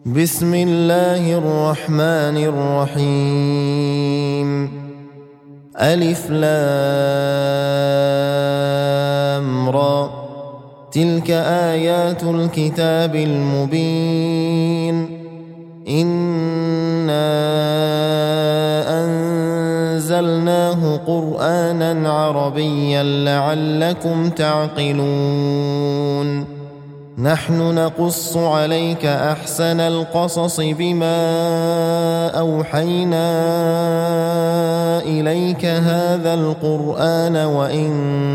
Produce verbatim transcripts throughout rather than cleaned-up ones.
بسم الله الرحمن الرحيم. ألف لام را، تلك آيات الكتاب المبين. إنا أنزلناه قرآنا عربيا لعلكم تعقلون. نحن نقص عليك أحسن القصص بما أوحينا إليك هذا القرآن وإن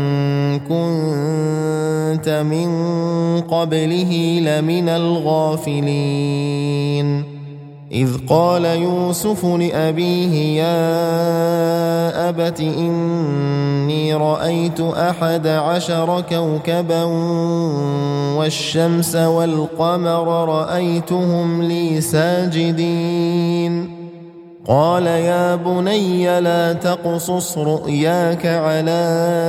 كنت من قبله لمن الغافلين. إذ قال يوسف لأبيه يا أبت إني رأيت أحد عشر كوكبا والشمس والقمر رأيتهم لي ساجدين. قال يا بني لا تقصص رؤياك على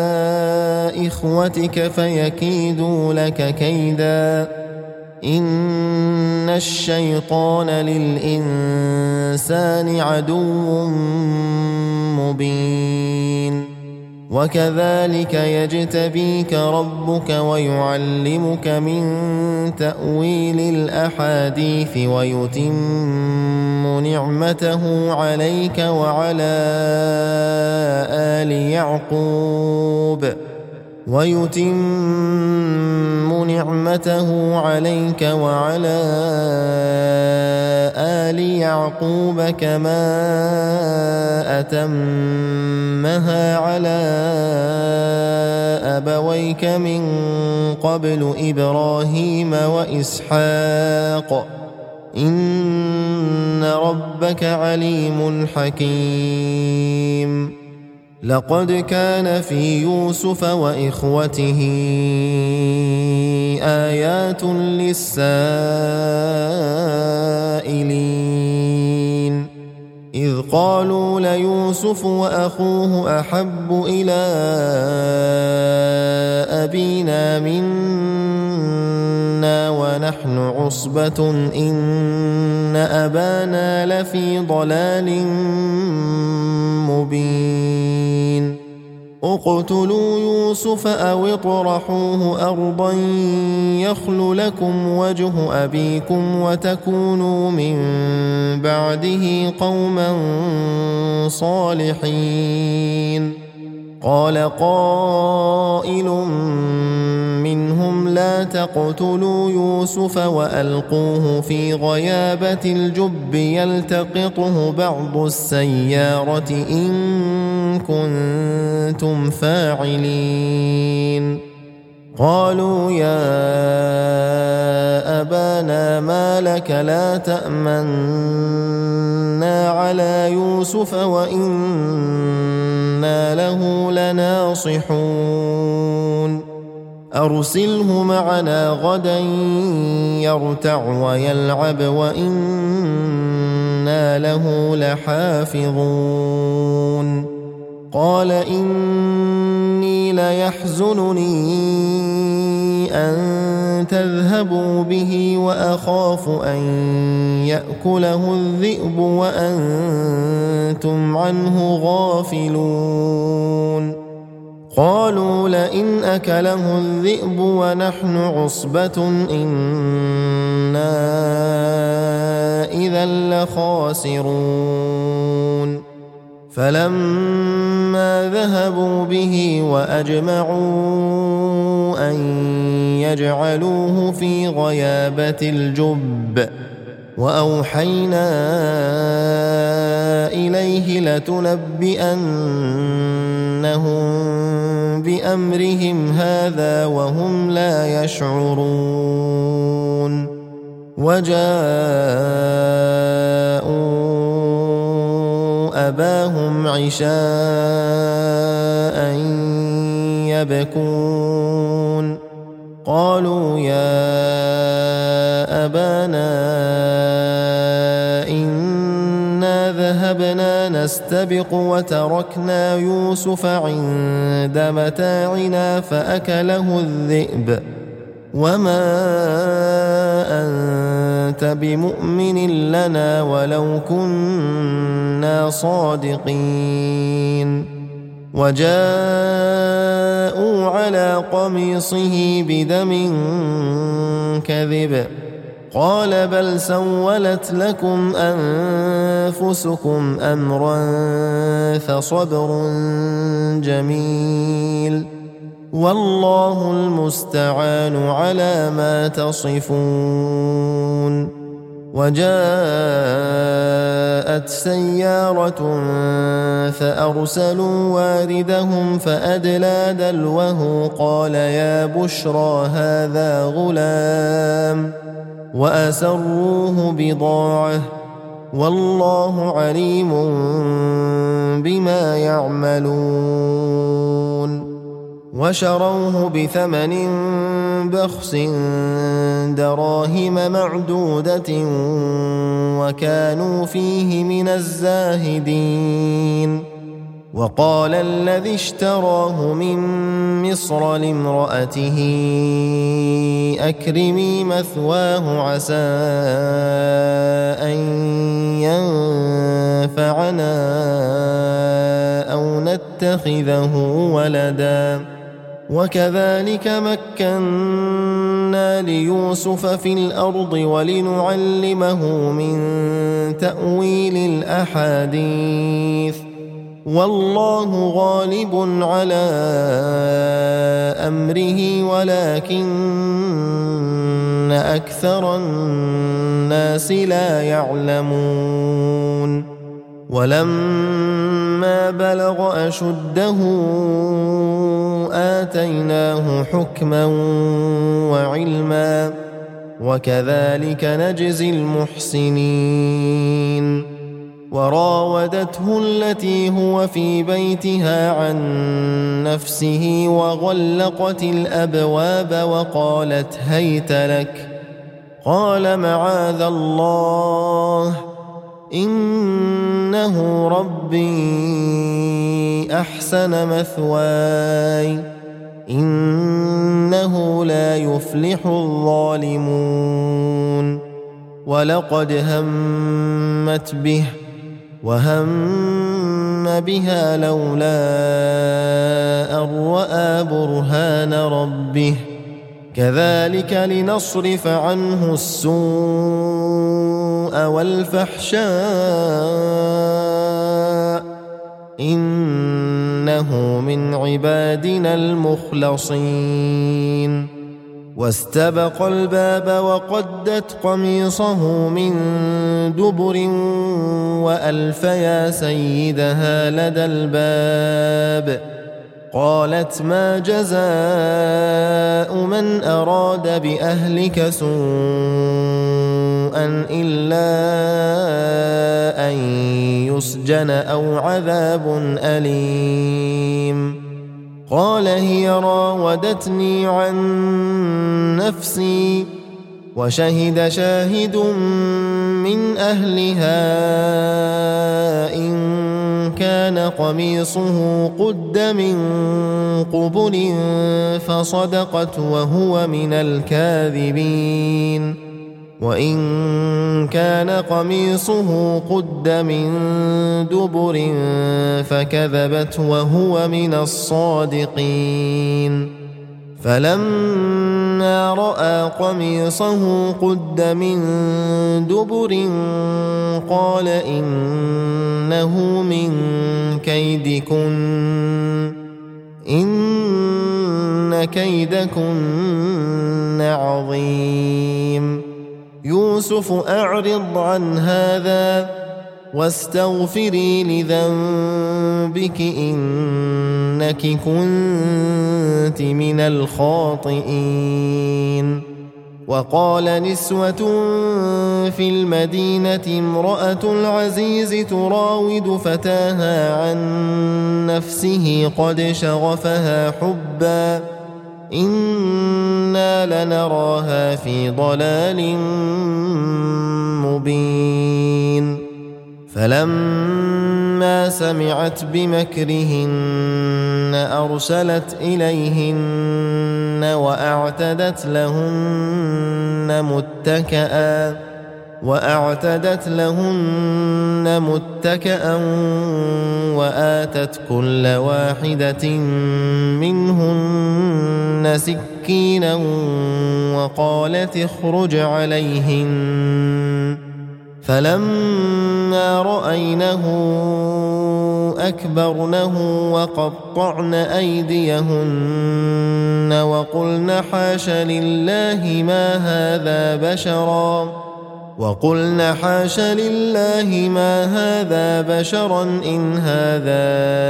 إخوتك فيكيدوا لك كيدا إن الشيطان للإنسان عدو مبين. وكذلك يجتبيك ربك ويعلمك من تأويل الأحاديث ويتم نعمته عليك وعلى آل يعقوب ويتم نعمته عليك وعلى آل يعقوب كما أتمها على أبويك من قبل إبراهيم وإسحاق إن ربك عليم حكيم. لقد كان في يوسف وإخوته آيات للسائلين إذ قالوا ليوسف وأخوه أحب إلى أبينا منا ونحن عصبة إن أبانا لفي ضلال مبين. اقتلوا يوسف أو اطرحوه أرضا يخل لكم وجه أبيكم وتكونوا من بعده قوما صالحين. قال قائل منهم لا تقتلوا يوسف وألقوه في غيابة الجب يلتقطه بعض السيارة إن كنتم فاعلين. قالوا يا أبانا ما لك لا تأمنا على يوسف وإنا له لناصحون. أرسله معنا غدا يرتع ويلعب وإنا له لحافظون. قال إني ليحزنني أن تذهبوا به وأخاف أن يأكله الذئب وأنتم عنه غافلون. قالوا لئن أكله الذئب ونحن عصبة إنا إذا لخاسرون. فلما ذهبوا به وأجمعوا أن يجعلوه في غيابة الجب وأوحينا إليه لتنبئنهم بأمرهم هذا وهم لا يشعرون. وجاءوا أباهم عشاء يبكون. قالوا يا أبانا إنا ذهبنا نستبق وتركنا يوسف عند متاعنا فأكله الذئب وما أنت بمؤمن لنا ولو كنا صادقين وجاءوا على قميصه بدم كذب قال بل سولت لكم أنفسكم أمرا فصبر جميل والله المستعان على ما تصفون وجاءت سيارة فأرسلوا واردهم فأدلى دلوه قال يا بشرى هذا غلام وأسروه بضاعة والله عليم بما يعملون وشروه بثمن بخس دراهم معدودة وكانوا فيه من الزاهدين وقال الذي اشتراه من مصر لامرأته أكرمي مثواه عسى أن ينفعنا أو نتخذه ولدا وكذلك مكنا ليوسف في الأرض ولنعلمه من تأويل الأحاديث والله غالب على أمره ولكن أكثر الناس لا يعلمون ولما بلغ أشده آتيناه حكما وعلما وكذلك نجزي المحسنين وراودته التي هو في بيتها عن نفسه وغلقت الأبواب وقالت هيت لك قال معاذ الله إنه ربي أحسن مثواي إنه لا يفلح الظالمون ولقد همت به وهم بها لولا أن رأى برهان ربه كذلك لنصرف عنه السوء والفحشاء إنه من عبادنا المخلصين واستبق الباب وقدت قميصه من دبر وألف يا سيدها لدى الباب قالت ما جزاء من أراد بأهلك سوءا إلا أن يسجن أو عذاب أليم قال هي راودتني عن نفسي وشهد شاهد من أهلها إن كان قميصه قد من قبل فصدقت وهو من الكاذبين وإن كان قميصه قد من دبر فكذبت وهو من الصادقين فلما رأى قميصه قد من دبر قال إنه من كيدكن إن كيدكن عظيم يوسف أعرض عن هذا واستغفري لذنبك إنك كنت من الخاطئين وقال نسوة في المدينة امرأة العزيز تراود فتاها عن نفسه قد شغفها حبا إنا لنراها في ضلال مبين فلما فلما سمعت بمكرهن أرسلت إليهن وأعتدت لهن متكئا وأعتدت لهن متكئا وآتت كل واحدة منهن سكينا وقالت اخرج عليهن فلما رأينه أكبرنه وقطعن أيديهن وقلن حاش لله ما هذا بشرا وقلن حاش لله ما هذا بشرا إن هذا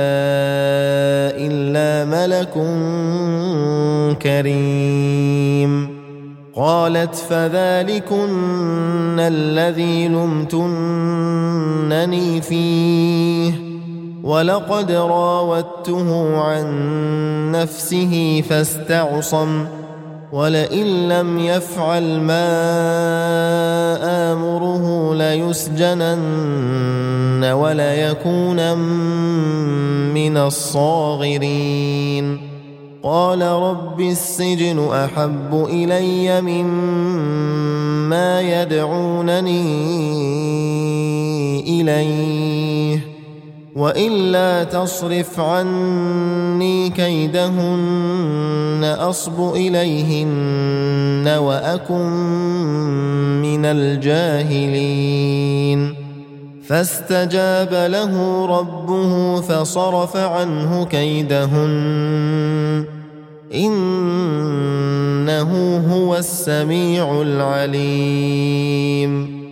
إلا ملك كريم قالت فذلكن الذي لمتنني فيه ولقد راودته عن نفسه فاستعصم ولئن لم يفعل ما آمره ليسجنن وليكونن من الصاغرين قال رب السجن أحب إلي مما يدعونني إليه وإلا تصرف عني كيدهن أصب إليهن وأكن من الجاهلين فاستجاب له ربه فصرف عنه كيدهن إنه هو السميع العليم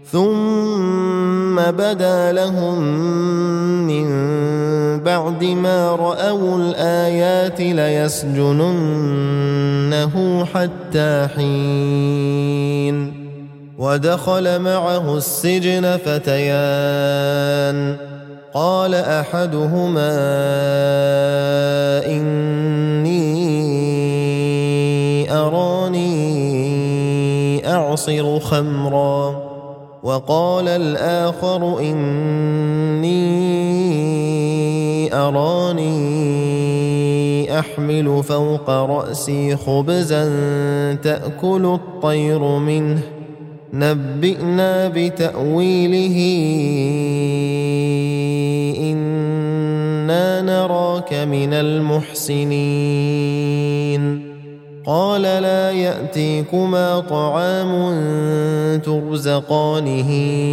ثم بدا لهم من بعد ما رأوا الآيات ليسجننه حتى حين ودخل معه السجن فتيان قال أحدهما إني أراني أعصر خمرا وقال الآخر إني أراني أحمل فوق رأسي خبزا تأكل الطير منه نبئنا بتأويله إنا نراك من المحسنين قال لا يأتيكما طعام ترزقانه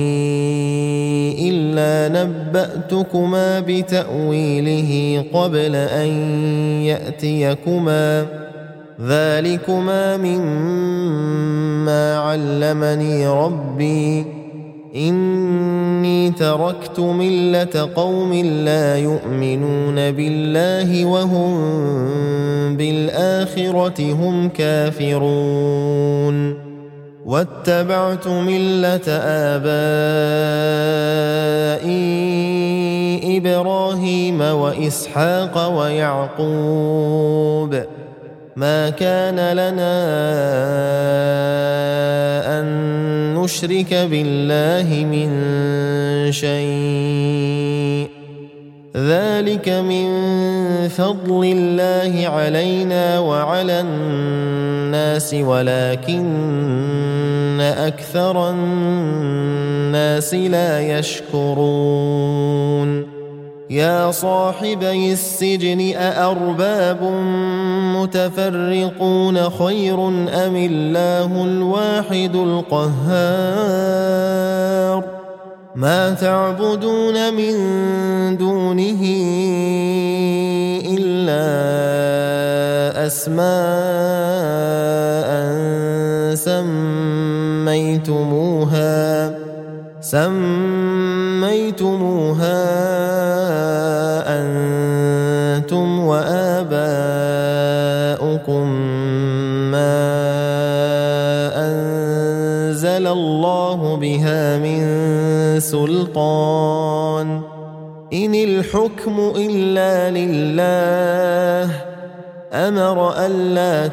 إلا نبأتكما بتأويله قبل أن يأتيكما ذلكما مما علمني ربي إني تركت ملة قوم لا يؤمنون بالله وهم بالآخرة هم كافرون واتبعت ملة آبائي إبراهيم وإسحاق ويعقوب ما كان لنا أن نشرك بالله من شيء ذلك من فضل الله علينا وعلى الناس ولكن أكثر الناس لا يشكرون يا صاحبي السجن أأرباب متفرقون خير أم الله الواحد القهار ما تعبدون من دونه إلا أسماء سميتموها سميتموها أنتم وآباؤكم ما أنزل الله بها من سلطان إن الحكم إلا لله أمر ألا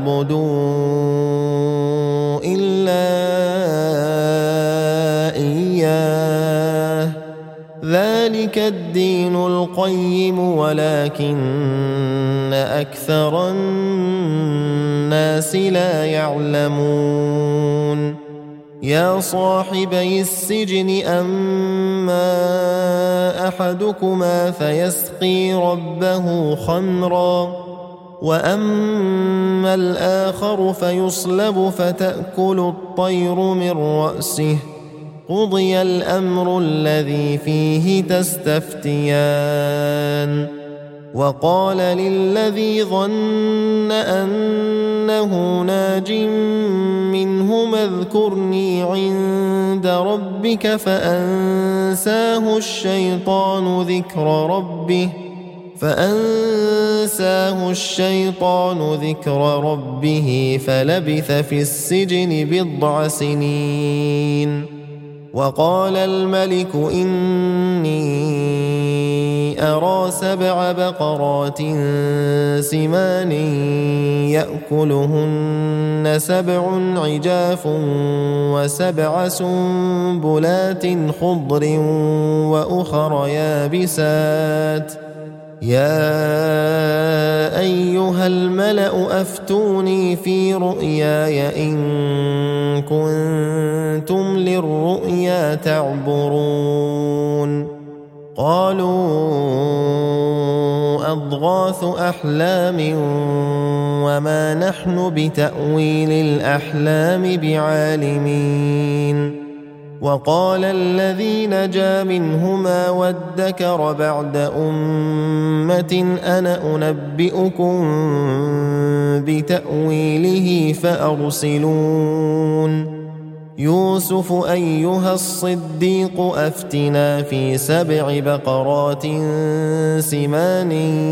تعبدوا إلا إياه ذلك ذلك الدين القيم ولكن أكثر الناس لا يعلمون يا صاحبي السجن أما أحدكما فيسقي ربه خمرا وأما الآخر فيصلب فتأكل الطير من رأسه قضي الأمر الذي فيه تستفتيان وقال للذي ظن أنه ناج منهما اذكرني عند ربك فأنساه الشيطان ذكر ربه فأنساه الشيطان ذكر ربه فلبث في السجن بضع سنين وقال الملك إني أرى سبع بقرات سمان يأكلهن سبع عجاف وسبع سنبلات خضر وأخر يابسات يا أيها الملأ أفتوني في رؤياي إن كنتم للرؤيا تعبرون قالوا أضغاث أحلام وما نحن بتأويل الأحلام بعالمين وقال الذي نجا منهما وادكر بعد أمة أنا أنبئكم بتأويله فأرسلون يوسف أيها الصديق أفتنا في سبع بقرات سمان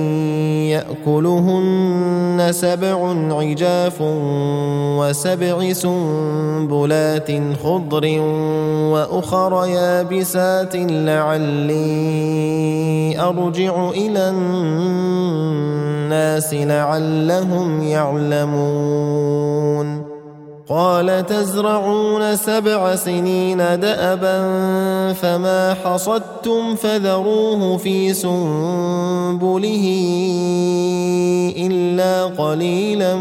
يأكلهن سبع عجاف وسبع سنبلات خضر وأخر يابسات لعلي أرجع إلى الناس لعلهم يعلمون قال تزرعون سبع سنين دأبا فما حصدتم فذروه في سنبله إلا قليلا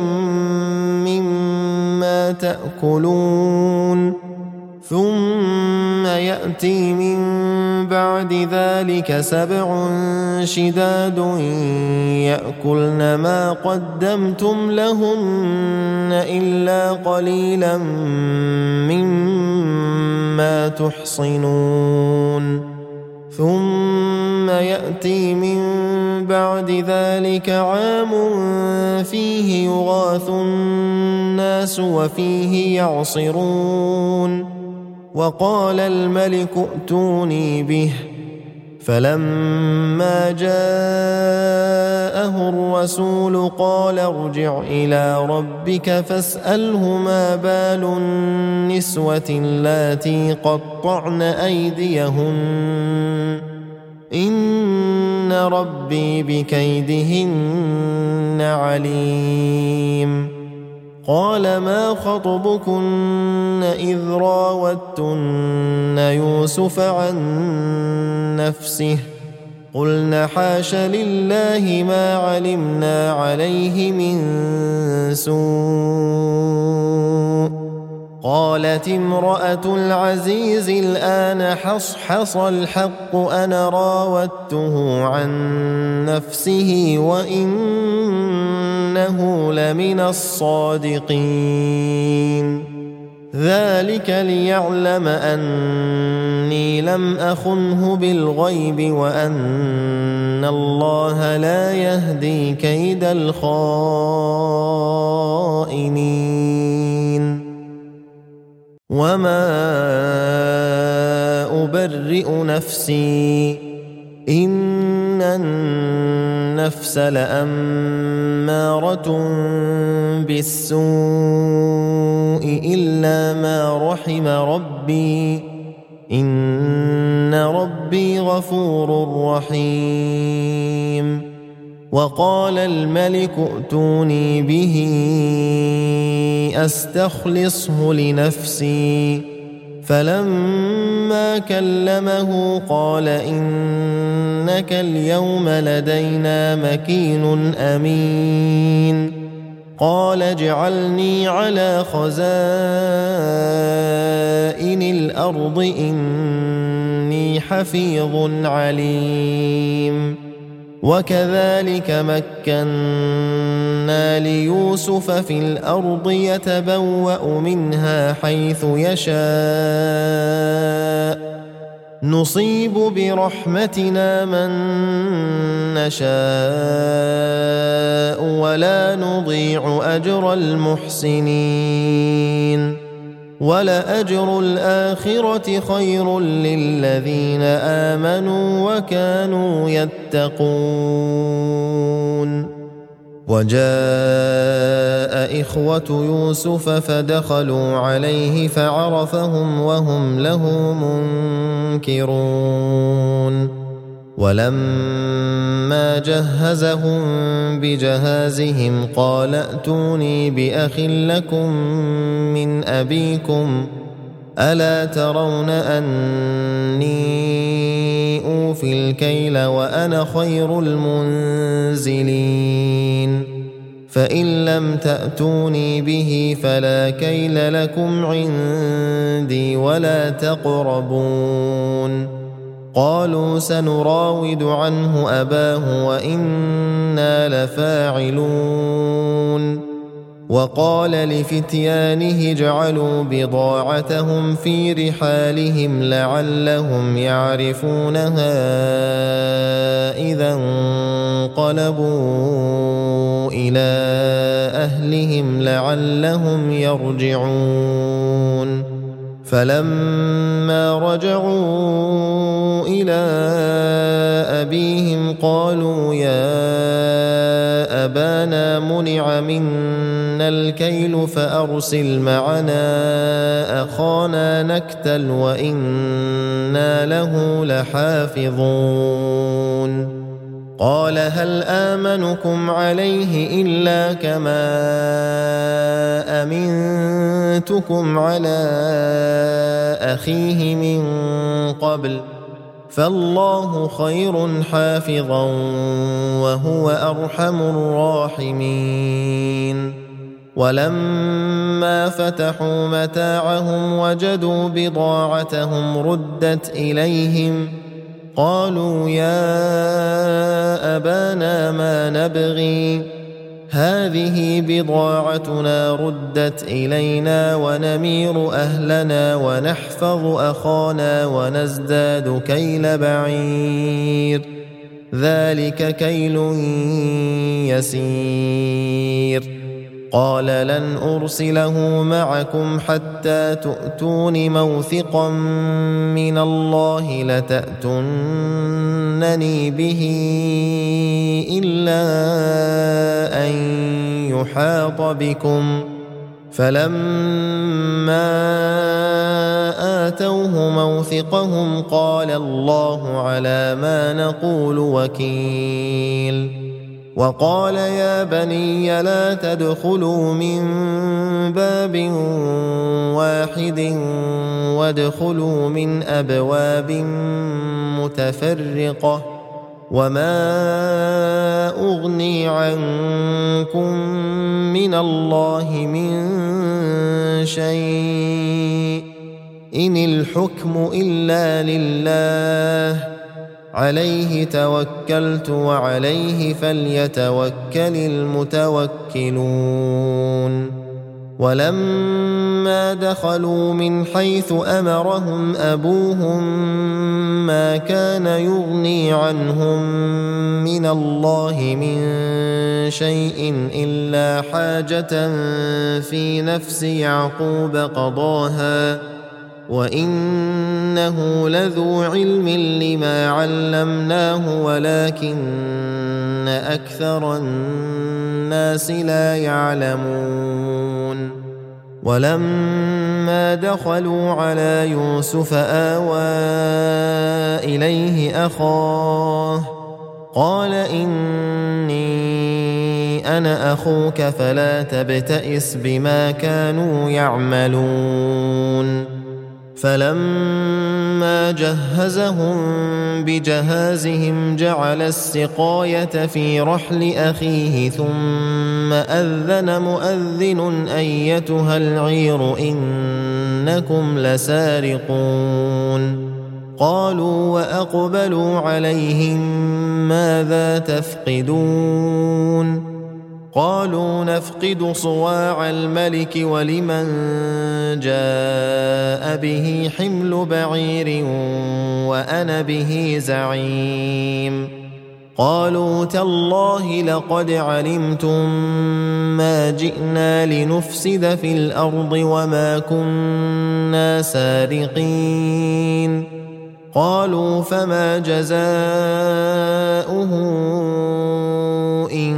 مما تأكلون ثم يأتي من بعد ذلك سبع شداد يأكلن ما قدمتم لهن إلا قليلا مما تحصنون ثم يأتي من بعد ذلك عام فيه يغاث الناس وفيه يعصرون وقال الملك ائتوني به فلما جاءه الرسول قال ارجع إلى ربك فاسأله ما بال النسوة اللاتي قطعن أيديهن إن ربي بكيدهن عليم قال ما خطبكن إذ راوتن يوسف عن نفسه قلنا حاش لله ما علمنا عليه من سوء قالت امرأة العزيز الآن حصحص الحق أنا راودته عن نفسه وإنه لمن الصادقين ذلك ليعلم أني لم أخنه بالغيب وأن الله لا يهدي كيد الخائنين وما أبرئ نفسي إن النفس لأمارة بالسوء إلا ما رحم ربي إن ربي غفور رحيم وقال الملك ائتوني به أستخلصه لنفسي فلما كلمه قال إنك اليوم لدينا مكين أمين قال اجعلني على خزائن الأرض إني حفيظ عليم وكذلك مكنا ليوسف في الأرض يتبوأ منها حيث يشاء نصيب برحمتنا من نشاء ولا نضيع أجر المحسنين ولأجر الآخرة خير للذين آمنوا وكانوا يتقون وجاء إخوة يوسف فدخلوا عليه فعرفهم وهم له منكرون ولما جهزهم بجهازهم قال ائتوني بأخ لكم من أبيكم ألا ترون أني أوفي الكيل وأنا خير المنزلين فإن لم تأتوني به فلا كيل لكم عندي ولا تقربون قالوا سنراود عنه أباه وإنا لفاعلون وقال لفتيانه اجعلوا بضاعتهم في رحالهم لعلهم يعرفونها إذا انقلبوا إلى أهلهم لعلهم يرجعون فلما رجعوا إلى أبيهم قالوا يا أبانا منع منا الكيل فأرسل معنا أخانا نكتل وإنا له لحافظون قال هل آمنكم عليه إلا كما أمنتكم على أخيه من قبل فالله خير حافظا وهو أرحم الراحمين ولما فتحوا متاعهم وجدوا بضاعتهم ردت إليهم قالوا يا أبانا ما نبغي هذه بضاعتنا ردت إلينا ونمير أهلنا ونحفظ أخانا ونزداد كيل بعير ذلك كيل يسير قال لن أرسله معكم حتى تؤتون موثقا من الله لتأتونني به إلا أن يحاط بكم فلما آتوه موثقهم قال الله على ما نقول وكيل وقال يا بني لا تدخلوا من باب واحد وادخلوا من أبواب متفرقة وما أغني عنكم من الله من شيء إن الحكم إلا لله عليه توكلت وعليه فليتوكل المتوكلون ولما دخلوا من حيث أمرهم أبوهم ما كان يغني عنهم من الله من شيء إلا حاجة في نفس يعقوب قضاها وإنه لذو علم لما علمناه ولكن أكثر الناس لا يعلمون ولما دخلوا على يوسف آوى إليه أخاه قال إني أنا أخوك فلا تبتئس بما كانوا يعملون فلما جهزهم بجهازهم جعل السقاية في رحل أخيه ثم أذن مؤذن أيتها العير إنكم لسارقون قالوا وأقبلوا عليهم ماذا تفقدون قالوا نفقد صواع الملك ولمن جاء به حمل بعير وأنا به زعيم قالوا تالله لقد علمتم ما جئنا لنفسد في الأرض وما كنا سارقين قالوا فما جزاؤه إن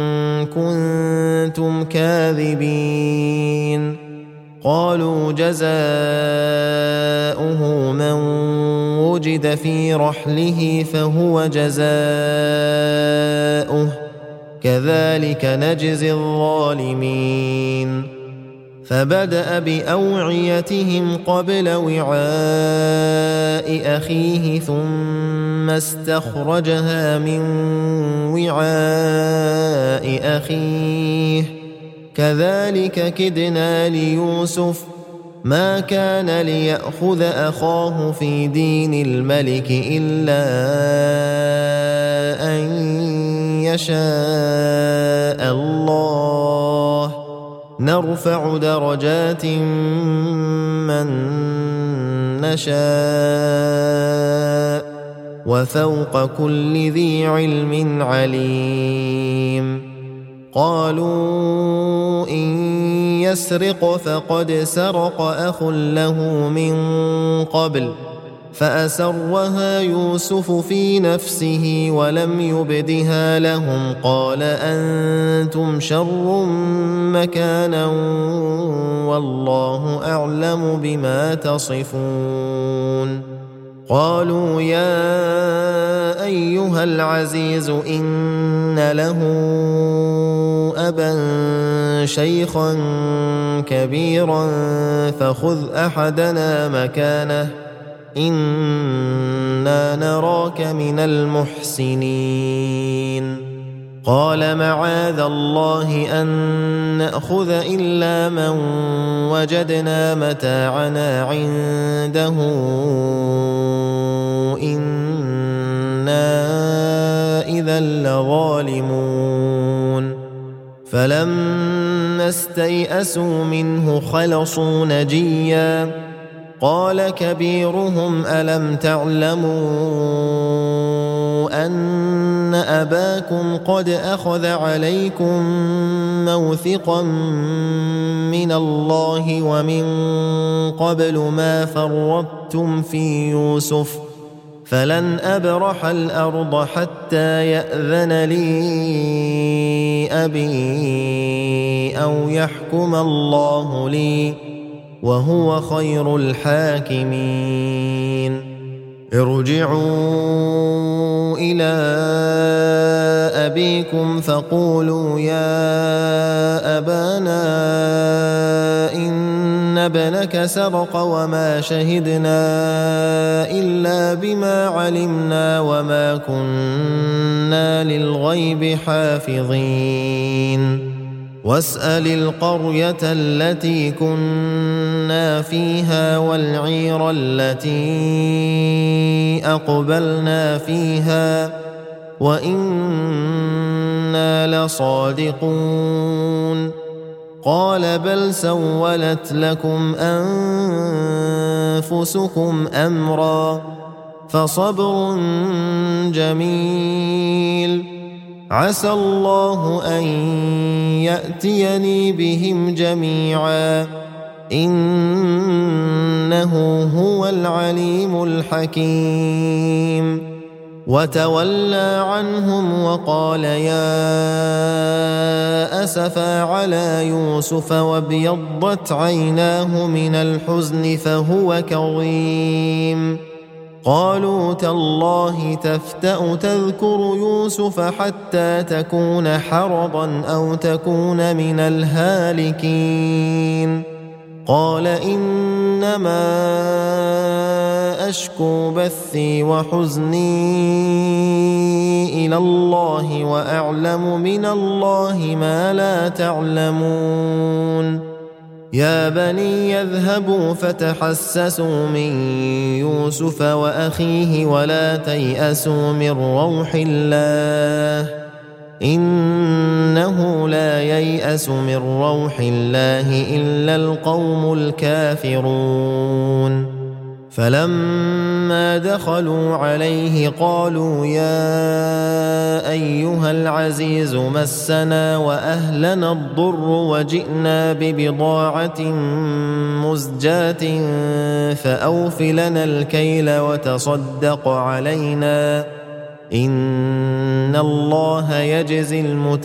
كنتم كاذبين قالوا جزاؤه من وجد في رحله فهو جزاؤه كذلك نجزي الظالمين فبدأ بأوعيتهم قبل وعاء أخيه ثم استخرجها من وعاء أخيه كذلك كدنا ليوسف ما كان ليأخذ أخاه في دين الملك إلا أن يشاء الله نرفع درجات من نشاء وفوق كل ذي علم عليم قالوا إن يسرق فقد سرق أخ له من قبل فأسرها يوسف في نفسه ولم يبدها لهم قال أنتم شر مكانا والله أعلم بما تصفون قالوا يا أيها العزيز إن له أبا شيخا كبيرا فخذ أحدنا مكانه إنا نراك من المحسنين قال معاذ الله أن نأخذ إلا من وجدنا متاعنا عنده إنا إذا لظالمون فلما استيئسوا منه خلصوا نجيا قال كبيرهم ألم تعلموا أن أباكم قد أخذ عليكم موثقا من الله ومن قبل ما فرطتم في يوسف فلن أبرح الأرض حتى يأذن لي أبي أو يحكم الله لي وهو خير الحاكمين ارجعوا إلى أبيكم فقولوا يا أبانا إن ابنك سرق وما شهدنا إلا بما علمنا وما كنا للغيب حافظين واسأل القرية التي كنا فيها والعير التي أقبلنا فيها وإنا لصادقون قال بل سولت لكم أنفسكم أمرا فصبر جميل عسى الله أن يأتيني بهم جميعا إنه هو العليم الحكيم وتولى عنهم وقال يا أسفا على يوسف وابيضت عيناه من الحزن فهو كظيم قالوا تالله تفتأ تذكر يوسف حتى تكون حرضا أو تكون من الهالكين قال إنما أشكو بثي وحزني إلى الله وأعلم من الله ما لا تعلمون يا بني يذهبوا فتحسسوا من يوسف وأخيه ولا تيأسوا من روح الله إنه لا ييأس من روح الله إلا القوم الكافرون فلما دخلوا عليه قالوا يا أيها العزيز مسنا وأهلنا الضر وجئنا ببضاعة مزجاة فأوف لنا الكيل وتصدق علينا إن الله يجزي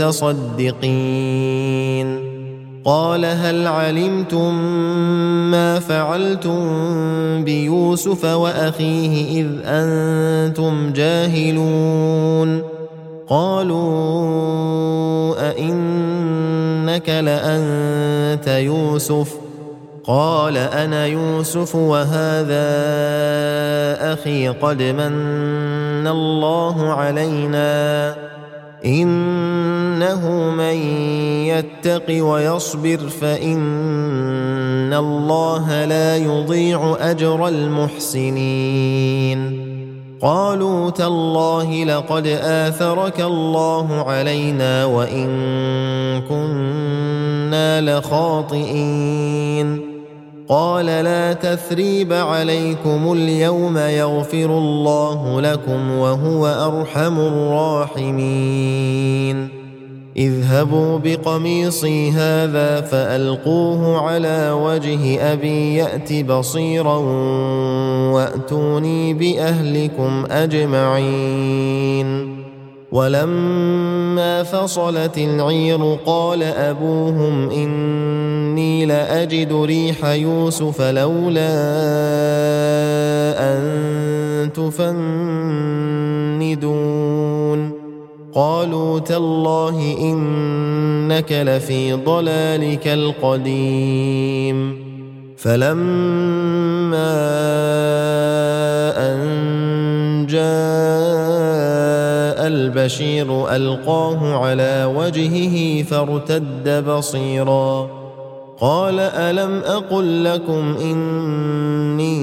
المتصدقين قال هل علمتم ما فعلتم بيوسف وأخيه إذ أنتم جاهلون قالوا أئنك لأنت يوسف قال أنا يوسف وهذا أخي قد من الله علينا إنه من يتق ويصبر فإن الله لا يضيع أجر المحسنين قالوا تالله لقد آثرك الله علينا وإن كنا لخاطئين قال لا تثريب عليكم اليوم يغفر الله لكم وهو أرحم الراحمين اذهبوا بقميصي هذا فألقوه على وجه أبي يأت بصيرا وأتوني بأهلكم أجمعين ولما فصلت العير قال أبوهم إني لأجد ريح يوسف لولا أن تفندون قالوا تالله إنك لفي ضلالك القديم فلما أن جاء البشير ألقاه على وجهه فارتد بصيرا قال ألم أقل لكم إني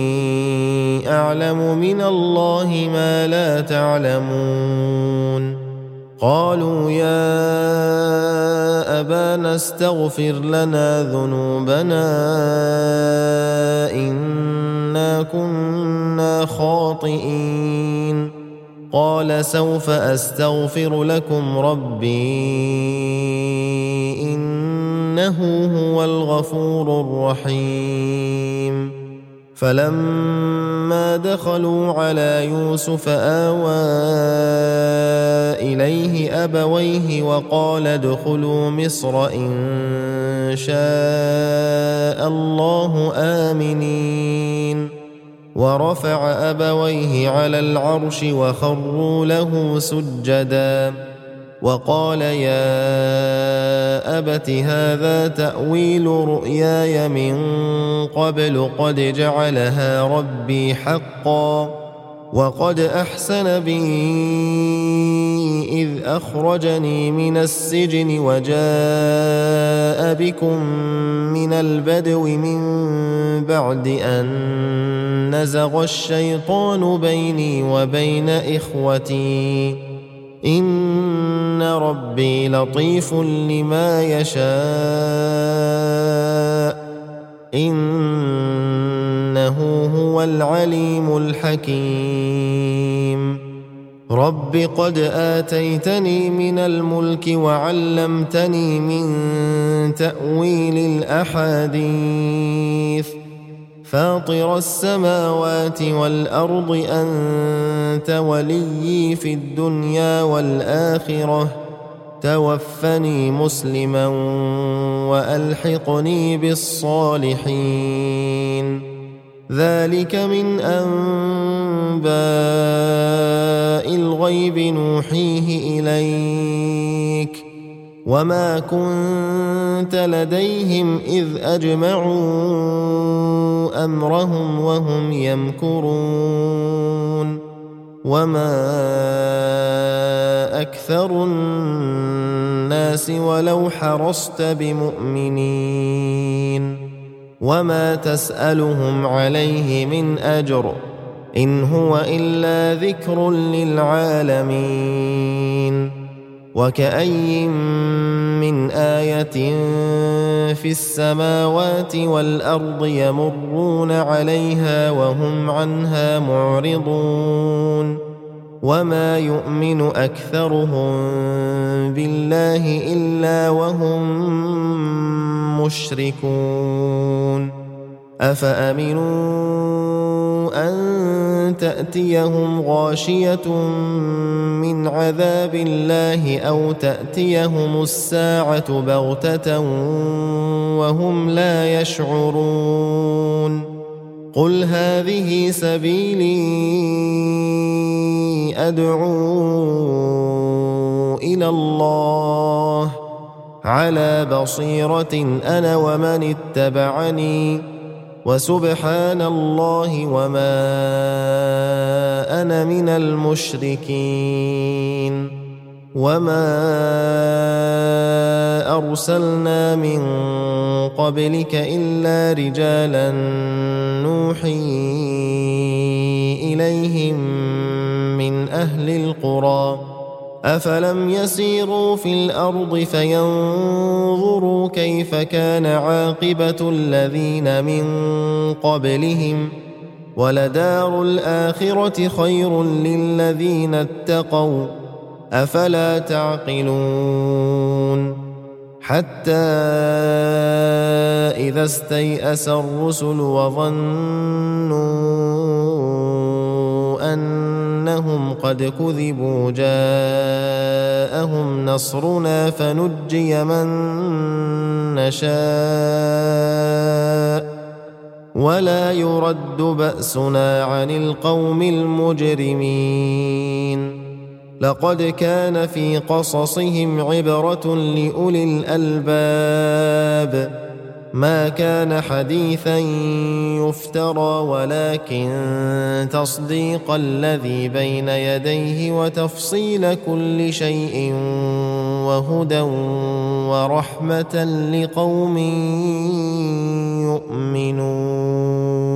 أعلم من الله ما لا تعلمون قالوا يا أبانا استغفر لنا ذنوبنا إنا كنا خاطئين قال سوف أستغفر لكم ربي إنه هو الغفور الرحيم فلما دخلوا على يوسف آوى إليه أبويه وقال ادخلوا مصر إن شاء الله آمنين ورفع أبويه على العرش وخروا له سجدا وقال يا أبت هذا تأويل رؤياي من قبل قد جعلها ربي حقا وقد أحسن بي إذ أخرجني من السجن وجاء بكم من البدو من بعد أن نزغ الشيطان بيني وبين إخوتي إن ربي لطيف لما يشاء إنه هو العليم الحكيم رب قد آتيتني من الملك وعلمتني من تأويل الأحاديث فاطر السماوات والأرض أنت وليي في الدنيا والآخرة توفني مسلما وألحقني بالصالحين ذلك من أنباء الغيب نوحيه إليك وما كنت لديهم إذ أجمعوا أمرهم وهم يمكرون وما أكثر الناس ولو حرصت بمؤمنين وما تسألهم عليه من أجر إن هو إلا ذكر للعالمين وكأي من آية في السماوات والأرض يمرون عليها وهم عنها معرضون وما يؤمن أكثرهم بالله إلا وهم مشركون أفأمنوا أن تأتيهم غاشية من عذاب الله أو تأتيهم الساعة بغتة وهم لا يشعرون قل هذه سبيلي أدعو إلى الله على بصيرة أنا ومن اتبعني وسبحان الله وما أنا من المشركين وما أرسلنا من قبلك إلا رجالا نوحي إليهم من أهل القرى أفلم يسيروا في الأرض فينظروا كيف كان عاقبة الذين من قبلهم ولدار الآخرة خير للذين اتقوا أفلا تعقلون حتى إذا استيأس الرسل وظنوا أنهم قد كذبوا جاءهم نصرنا فنجي من نشاء ولا يرد بأسنا عن القوم المجرمين لقد كان في قصصهم عبرة لأولي الألباب ما كان حديثا يفترى ولكن تصديق الذي بين يديه وتفصيل كل شيء وهدى ورحمة لقوم يؤمنون